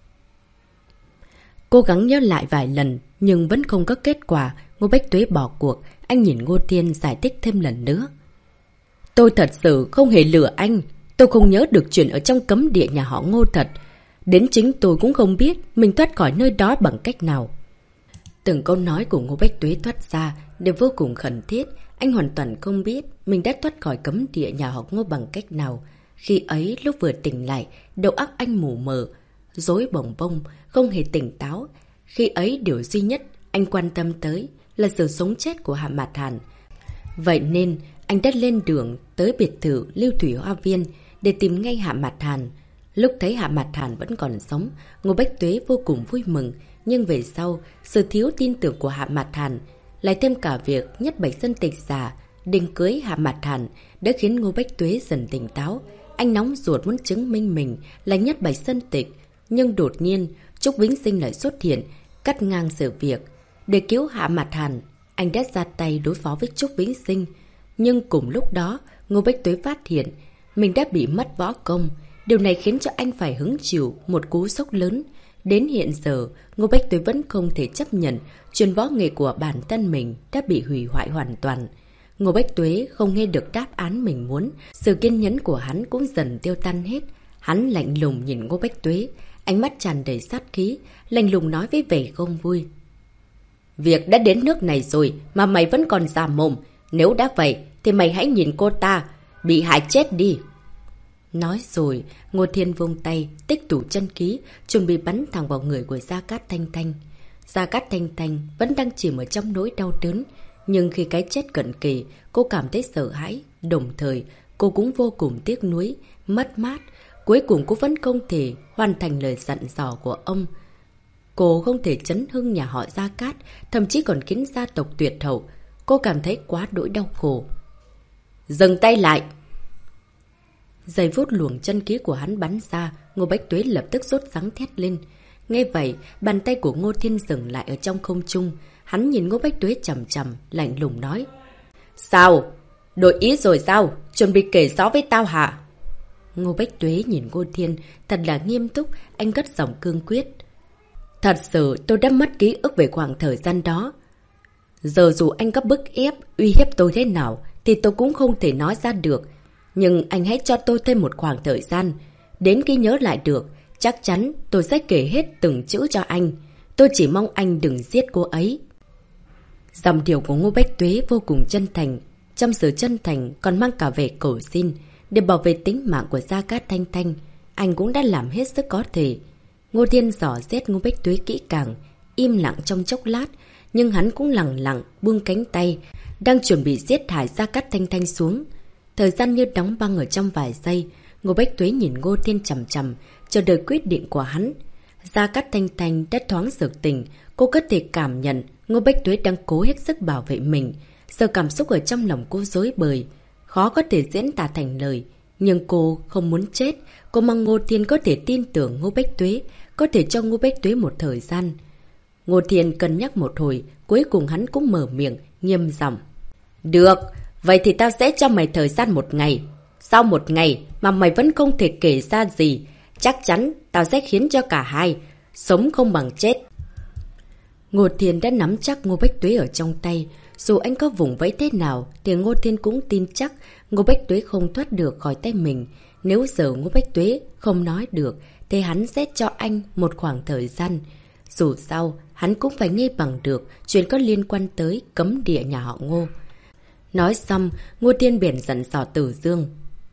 Cố gắng nhớ lại vài lần, nhưng vẫn không có kết quả. Ngô Bách Tuế bỏ cuộc. Anh nhìn Ngô Thiên giải thích thêm lần nữa. Tôi thật sự không hề lừa anh. Tôi không nhớ được chuyện ở trong cấm địa nhà họ Ngô thật. Đến chính tôi cũng không biết mình thoát khỏi nơi đó bằng cách nào. Từng câu nói của Ngô Bách Tuế thoát ra đều vô cùng khẩn thiết. Anh hoàn toàn không biết mình đã thoát khỏi cấm địa nhà họ Ngô bằng cách nào. Khi ấy lúc vừa tỉnh lại, đầu óc anh mù mờ, rối bồng bông, không hề tỉnh táo. Khi ấy điều duy nhất anh quan tâm tới là sự sống chết của Hạ Mạt Hàn. Vậy nên anh đã lên đường tới biệt thự Lưu Thủy Hoa Viên để tìm ngay Hạ Mạt Hàn. Lúc thấy Hạ Mạt Hàn vẫn còn sống, Ngô Bách Tuế vô cùng vui mừng. Nhưng về sau, sự thiếu tin tưởng của Hạ Mạt Hàn, lại thêm cả việc Nhất Bạch Sơn Tịch giả định cưới Hạ Mạt Hàn, đã khiến Ngô Bách Tuế dần tỉnh táo. Anh nóng ruột muốn chứng minh mình là Nhất Bạch Sơn Tịch. Nhưng đột nhiên, Trúc Vĩnh Sinh lại xuất hiện, cắt ngang sự việc. Để cứu Hạ Mạt Hàn, anh đã ra tay đối phó với Trúc Vĩnh Sinh. Nhưng cùng lúc đó, Ngô Bách Tuế phát hiện mình đã bị mất võ công. Điều này khiến cho anh phải hứng chịu một cú sốc lớn. Đến hiện giờ, Ngô Bách Tuế vẫn không thể chấp nhận chuyện võ nghệ của bản thân mình đã bị hủy hoại hoàn toàn. Ngô Bách Tuế không nghe được đáp án mình muốn, sự kiên nhẫn của hắn cũng dần tiêu tan hết. Hắn lạnh lùng nhìn Ngô Bách Tuế, ánh mắt tràn đầy sát khí, lạnh lùng nói với vẻ không vui. Việc đã đến nước này rồi mà mày vẫn còn già mồm. Nếu đã vậy thì mày hãy nhìn cô ta bị hại chết đi. Nói rồi, Ngô Thiên vung tay, tích tụ chân khí, chuẩn bị bắn thẳng vào người của Gia Cát Thanh Thanh. Gia Cát Thanh Thanh vẫn đang chìm ở trong nỗi đau đớn. Nhưng khi cái chết cận kề, cô cảm thấy sợ hãi. Đồng thời, cô cũng vô cùng tiếc nuối, mất mát. Cuối cùng cô vẫn không thể hoàn thành lời dặn dò của ông. Cô không thể chấn hưng nhà họ Gia Cát, thậm chí còn khiến gia tộc tuyệt hậu. Cô cảm thấy quá đỗi đau khổ. Dừng tay lại! Giây phút luồng chân khí của hắn bắn ra, Ngô Bách Tuế lập tức sốt sắng thét lên. Nghe vậy, bàn tay của Ngô Thiên dừng lại ở trong không trung. Hắn nhìn Ngô Bách Tuế chằm chằm, lạnh lùng nói. Sao? Đổi ý rồi sao? Chuẩn bị kể rõ với tao hả? Ngô Bách Tuế nhìn Ngô Thiên thật là nghiêm túc, anh cất giọng cương quyết. Thật sự tôi đã mất ký ức về khoảng thời gian đó. Giờ dù anh có bức ép, uy hiếp tôi thế nào thì tôi cũng không thể nói ra được. Nhưng anh hãy cho tôi thêm một khoảng thời gian. Đến khi nhớ lại được, chắc chắn tôi sẽ kể hết từng chữ cho anh. Tôi chỉ mong anh đừng giết cô ấy. Dòng điệu của Ngô Bách Tuế vô cùng chân thành. Trong sự chân thành còn mang cả vẻ cầu xin. Để bảo vệ tính mạng của Gia Cát Thanh Thanh, anh cũng đã làm hết sức có thể. Ngô Thiên dò xét Ngô Bách Tuế kỹ càng, im lặng trong chốc lát. Nhưng hắn cũng lặng lặng buông cánh tay, đang chuẩn bị giết thải Gia Cát Thanh Thanh xuống. Thời gian như đóng băng ở trong vài giây. Ngô Bách Tuế nhìn Ngô Thiên chằm chằm, chờ đợi quyết định của hắn. Gia Cát Thanh Thanh đã thoáng sực tỉnh. Cô có thể cảm nhận Ngô Bách Tuế đang cố hết sức bảo vệ mình. Giờ cảm xúc ở trong lòng cô rối bời, khó có thể diễn tả thành lời. Nhưng cô không muốn chết. Cô mong Ngô Thiên có thể tin tưởng Ngô Bách Tuế, có thể cho Ngô Bách Tuế một thời gian. Ngô Thiên cân nhắc một hồi, cuối cùng hắn cũng mở miệng, nghiêm giọng. Được, vậy thì tao sẽ cho mày thời gian một ngày. Sau một ngày mà mày vẫn không thể kể ra gì, chắc chắn tao sẽ khiến cho cả hai sống không bằng chết. Ngô Thiên đã nắm chắc Ngô Bách Tuế ở trong tay. Dù anh có vùng vẫy thế nào thì Ngô Thiên cũng tin chắc Ngô Bách Tuế không thoát được khỏi tay mình. Nếu giờ Ngô Bách Tuế không nói được thì hắn sẽ cho anh một khoảng thời gian. Dù sao, hắn cũng phải nghe bằng được chuyện có liên quan tới cấm địa nhà họ Ngô. Nói xong, Ngô Thiên biển dặn dò Tử Dương.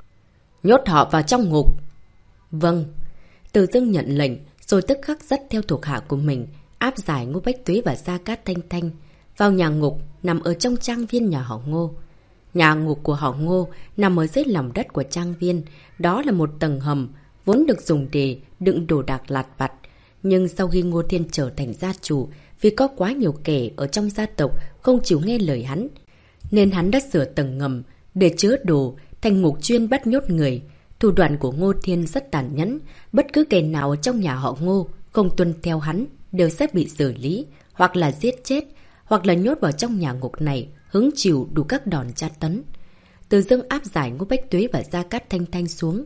Nhốt họ vào trong ngục. Vâng. Tử Dương nhận lệnh, rồi tức khắc dắt theo thuộc hạ của mình, áp giải Ngô Bách Tuế và Gia Cát Thanh Thanh vào nhà ngục nằm ở trong trang viên nhà họ Ngô. Nhà ngục của họ Ngô nằm ở dưới lòng đất của trang viên. Đó là một tầng hầm, vốn được dùng để đựng đồ đạc lặt vặt. Nhưng sau khi Ngô Thiên trở thành gia chủ, vì có quá nhiều kẻ ở trong gia tộc không chịu nghe lời hắn, nên hắn đã sửa tầng ngầm để chứa đồ thành ngục chuyên bắt nhốt người. Thủ đoạn của Ngô Thiên rất tàn nhẫn, bất cứ kẻ nào ở trong nhà họ Ngô không tuân theo hắn đều sẽ bị xử lý, hoặc là giết chết, hoặc là nhốt vào trong nhà ngục này, hứng chịu đủ các đòn tra tấn. Từ Dương áp giải Ngô Bách Tuế và Gia Cát Thanh Thanh xuống,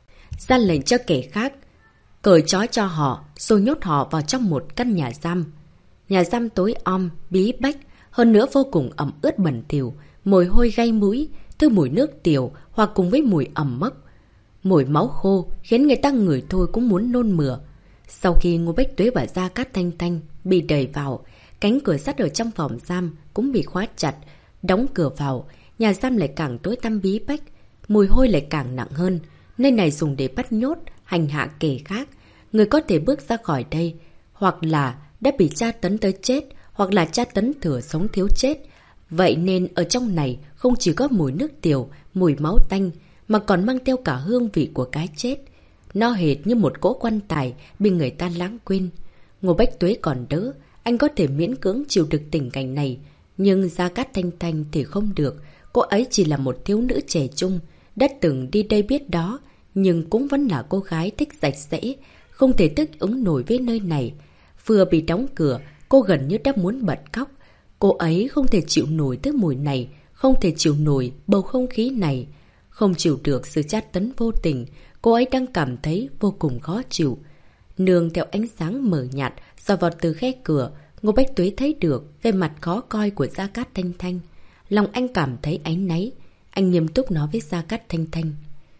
ra lệnh cho kẻ khác cởi trói cho họ, rồi nhốt họ vào trong một căn nhà giam. Nhà giam tối om, bí bách, hơn nữa vô cùng ẩm ướt bẩn thỉu, mùi hôi gây mũi, thứ mùi nước tiểu hoặc cùng với mùi ẩm mốc. Mùi máu khô khiến người ta ngửi thôi cũng muốn nôn mửa. Sau khi Ngô Bách Tuế và Gia Cát Thanh Thanh bị đẩy vào, cánh cửa sắt ở trong phòng giam cũng bị khóa chặt. Đóng cửa vào, nhà giam lại càng tối tăm bí bách, mùi hôi lại càng nặng hơn. Nơi này dùng để bắt nhốt, hành hạ kẻ khác. Người có thể bước ra khỏi đây, hoặc là đã bị tra tấn tới chết, hoặc là tra tấn thừa sống thiếu chết. Vậy nên ở trong này không chỉ có mùi nước tiểu, mùi máu tanh, mà còn mang theo cả hương vị của cái chết. Nó hệt như một cỗ quan tài bị người ta lãng quên. Ngô Bách Tuế còn đỡ, anh có thể miễn cưỡng chịu được tình cảnh này. Nhưng Gia Cát Thanh Thanh thì không được. Cô ấy chỉ là một thiếu nữ trẻ trung, đã từng đi đây biết đó, nhưng cũng vẫn là cô gái thích sạch sẽ, không thể thích ứng nổi với nơi này. Vừa bị đóng cửa, cô gần như đã muốn bật khóc. Cô ấy không thể chịu nổi thứ mùi này, không thể chịu nổi bầu không khí này. Không chịu được sự tra tấn vô tình, cô ấy đang cảm thấy vô cùng khó chịu. Nương theo ánh sáng mờ nhạt dò vào từ khe cửa, Ngô Bách Tuế thấy được vẻ mặt khó coi của Gia Cát Thanh Thanh. Lòng anh cảm thấy áy náy. Anh nghiêm túc nói với Gia Cát Thanh Thanh.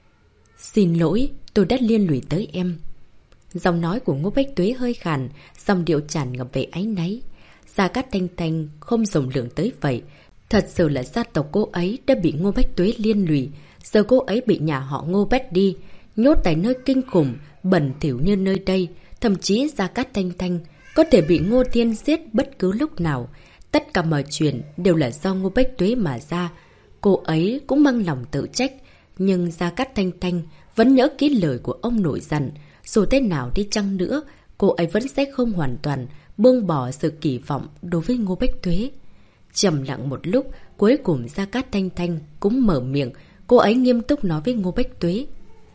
Xin lỗi, tôi đã liên lụy tới em. Giọng nói của Ngô Bách Tuế hơi khàn, dòng điệu tràn ngập về áy náy. Gia Cát Thanh Thanh không rộng lượng tới vậy. Thật sự là gia tộc cô ấy đã bị Ngô Bách Tuế liên lụy. Giờ cô ấy bị nhà họ Ngô bắt đi, nhốt tại nơi kinh khủng, bẩn thỉu như nơi đây. Thậm chí Gia Cát Thanh Thanh có thể bị Ngô Thiên giết bất cứ lúc nào. Tất cả mọi chuyện đều là do Ngô Bách Tuế mà ra. Cô ấy cũng mang lòng tự trách. Nhưng Gia Cát Thanh Thanh vẫn nhớ kỹ lời của ông nội dặn. Dù thế nào đi chăng nữa, cô ấy vẫn sẽ không hoàn toàn buông bỏ sự kỳ vọng đối với Ngô Bách Tuế. Trầm lặng một lúc, cuối cùng Gia Cát Thanh Thanh cũng mở miệng. Cô ấy nghiêm túc nói với Ngô Bách Tuế.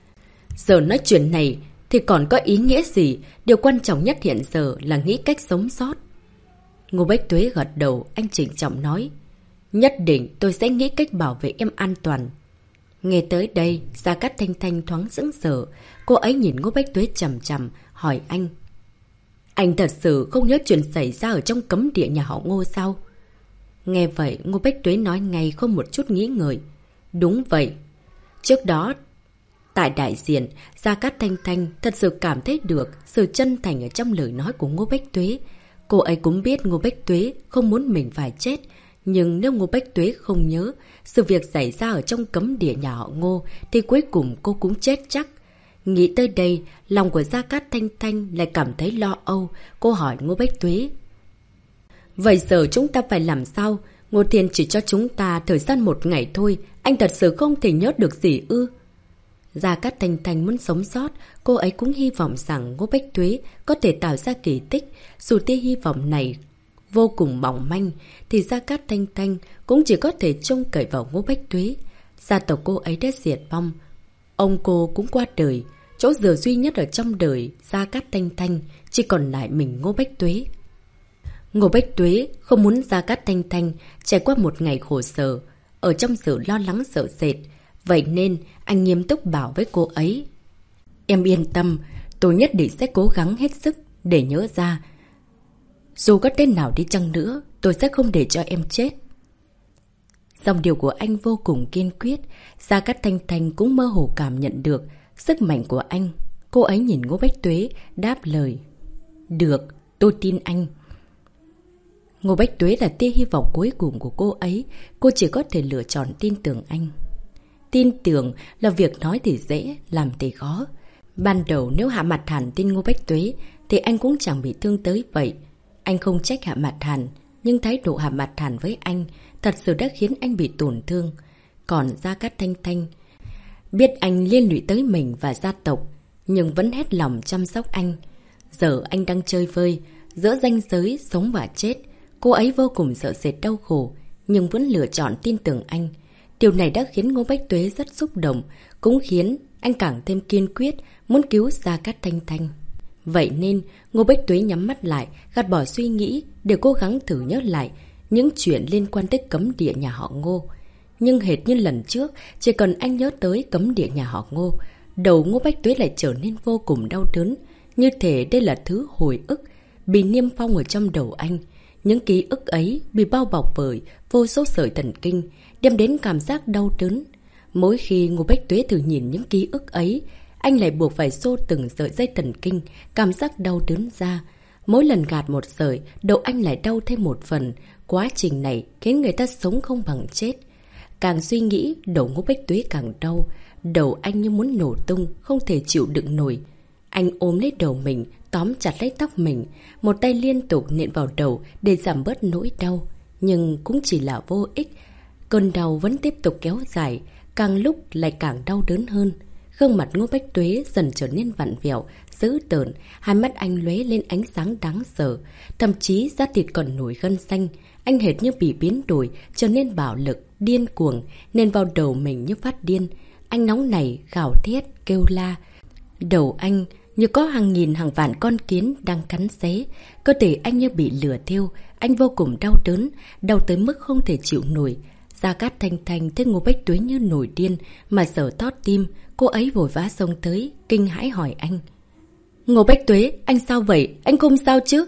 Giờ nói chuyện này thì còn có ý nghĩa gì? Điều quan trọng nhất hiện giờ là nghĩ cách sống sót. Ngô Bách Tuế gật đầu, anh trịnh trọng nói. Nhất định tôi sẽ nghĩ cách bảo vệ em an toàn. Nghe tới đây, Gia Cát Thanh Thanh thoáng sững sờ. Cô ấy nhìn Ngô Bách Tuế chằm chằm, hỏi anh. Anh thật sự không nhớ chuyện xảy ra ở trong cấm địa nhà họ Ngô sao? Nghe vậy, Ngô Bách Tuế nói ngay không một chút nghĩ ngợi. Đúng vậy. Trước đó, tại đại diện, Gia Cát Thanh Thanh thật sự cảm thấy được sự chân thành ở trong lời nói của Ngô Bách Tuế. Cô ấy cũng biết Ngô Bách Tuế không muốn mình phải chết. Nhưng nếu Ngô Bách Tuế không nhớ sự việc xảy ra ở trong cấm địa nhà họ Ngô thì cuối cùng cô cũng chết chắc. Nghĩ tới đây, lòng của Gia Cát Thanh Thanh lại cảm thấy lo âu. Cô hỏi Ngô Bách Tuế. Vậy giờ chúng ta phải làm sao? Ngô Thiên chỉ cho chúng ta thời gian một ngày thôi. Anh thật sự không thể nhớ được gì ư? Gia Cát Thanh Thanh muốn sống sót. Cô ấy cũng hy vọng rằng Ngô Bách Tuế có thể tạo ra kỳ tích. Dù tia hy vọng này vô cùng mỏng manh, thì Gia Cát Thanh Thanh cũng chỉ có thể trông cậy vào Ngô Bách Tuế. Gia tộc cô ấy đã diệt vong. Ông cô cũng qua đời. Chỗ dựa duy nhất ở trong đời Gia Cát Thanh Thanh chỉ còn lại mình Ngô Bách Tuế. Ngô Bách Tuế không muốn Gia Cát Thanh Thanh trải qua một ngày khổ sở, ở trong sự lo lắng sợ sệt. Vậy nên anh nghiêm túc bảo với cô ấy. Em yên tâm, tôi nhất định sẽ cố gắng hết sức để nhớ ra. Dù có tên nào đi chăng nữa, tôi sẽ không để cho em chết. Dòng điều của anh vô cùng kiên quyết. Gia Cát Thanh Thanh cũng mơ hồ cảm nhận được sức mạnh của anh. Cô ấy nhìn Ngô Bách Tuế đáp lời. Được, tôi tin anh. Ngô Bách Tuế là tia hy vọng cuối cùng của cô ấy. Cô chỉ có thể lựa chọn tin tưởng anh. Tin tưởng là việc nói thì dễ, làm thì khó. Ban đầu nếu Hạ Mạt Hàn tin Ngô Bách Tuế thì anh cũng chẳng bị thương tới vậy. Anh không trách Hạ Mạt Hàn, nhưng thái độ Hạ Mạt Hàn với anh thật sự đã khiến anh bị tổn thương. Còn Gia Cát Thanh Thanh biết anh liên lụy tới mình và gia tộc, nhưng vẫn hết lòng chăm sóc anh. Giờ anh đang chơi vơi giữa ranh giới sống và chết. Cô ấy vô cùng sợ sệt đau khổ, nhưng vẫn lựa chọn tin tưởng anh. Điều này đã khiến Ngô Bách Tuế rất xúc động, cũng khiến anh càng thêm kiên quyết muốn cứu Gia Cát Thanh Thanh. Vậy nên Ngô Bách Tuế nhắm mắt lại, gạt bỏ suy nghĩ để cố gắng thử nhớ lại những chuyện liên quan tới cấm địa nhà họ Ngô. Nhưng hệt như lần trước, chỉ cần anh nhớ tới cấm địa nhà họ Ngô, đầu Ngô Bách Tuế lại trở nên vô cùng đau đớn. Như thể đây là thứ hồi ức bị niêm phong ở trong đầu anh. Những ký ức ấy bị bao bọc bởi vô số sợi thần kinh, đem đến cảm giác đau đớn. Mỗi khi Ngô Bách Tuế thử nhìn những ký ức ấy, anh lại buộc phải xô từng sợi dây thần kinh, cảm giác đau đớn ra. Mỗi lần gạt một sợi, đầu anh lại đau thêm một phần. Quá trình này khiến người ta sống không bằng chết. Càng suy nghĩ, đầu Ngô Bách Tuế càng đau. Đầu anh như muốn nổ tung, không thể chịu đựng nổi. Anh ôm lấy đầu mình, tóm chặt lấy tóc mình, một tay liên tục nện vào đầu để giảm bớt nỗi đau. Nhưng cũng chỉ là vô ích. Cơn đau vẫn tiếp tục kéo dài, càng lúc lại càng đau đớn hơn. Gương mặt Ngô Bách Tuế dần trở nên vặn vẹo, dữ tợn, hai mắt anh lóe lên ánh sáng đáng sợ. Thậm chí da thịt còn nổi gân xanh. Anh hệt như bị biến đổi, trở nên bạo lực, điên cuồng, nên vào đầu mình như phát điên. Anh nóng nảy, gào thét, kêu la. Đầu anh như có hàng nghìn hàng vạn con kiến đang cắn xé. Cơ thể anh như bị lửa thiêu. Anh vô cùng đau đớn, đau tới mức không thể chịu nổi. Gia Cát Thanh Thanh thấy Ngô Bách Tuế như nổi điên mà giở thót tim. Cô ấy vội vã xông tới, kinh hãi hỏi anh. Ngô Bách Tuế, anh sao vậy? Anh không sao chứ?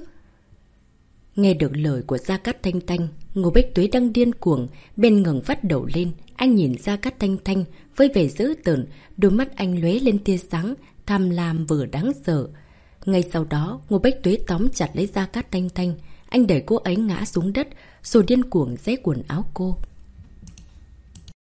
Nghe được lời của Gia Cát Thanh Thanh, Ngô Bách Tuế đang điên cuồng, bên ngẩng phát đầu lên. Anh nhìn Gia Cát Thanh Thanh với vẻ dữ tợn, đôi mắt anh lóe lên tia sáng, tham lam vừa đáng sợ. Ngay sau đó, Ngô Bách Tuế tóm chặt lấy Gia Cát Thanh Thanh. Anh đẩy cô ấy ngã xuống đất, rồi điên cuồng xé quần áo cô.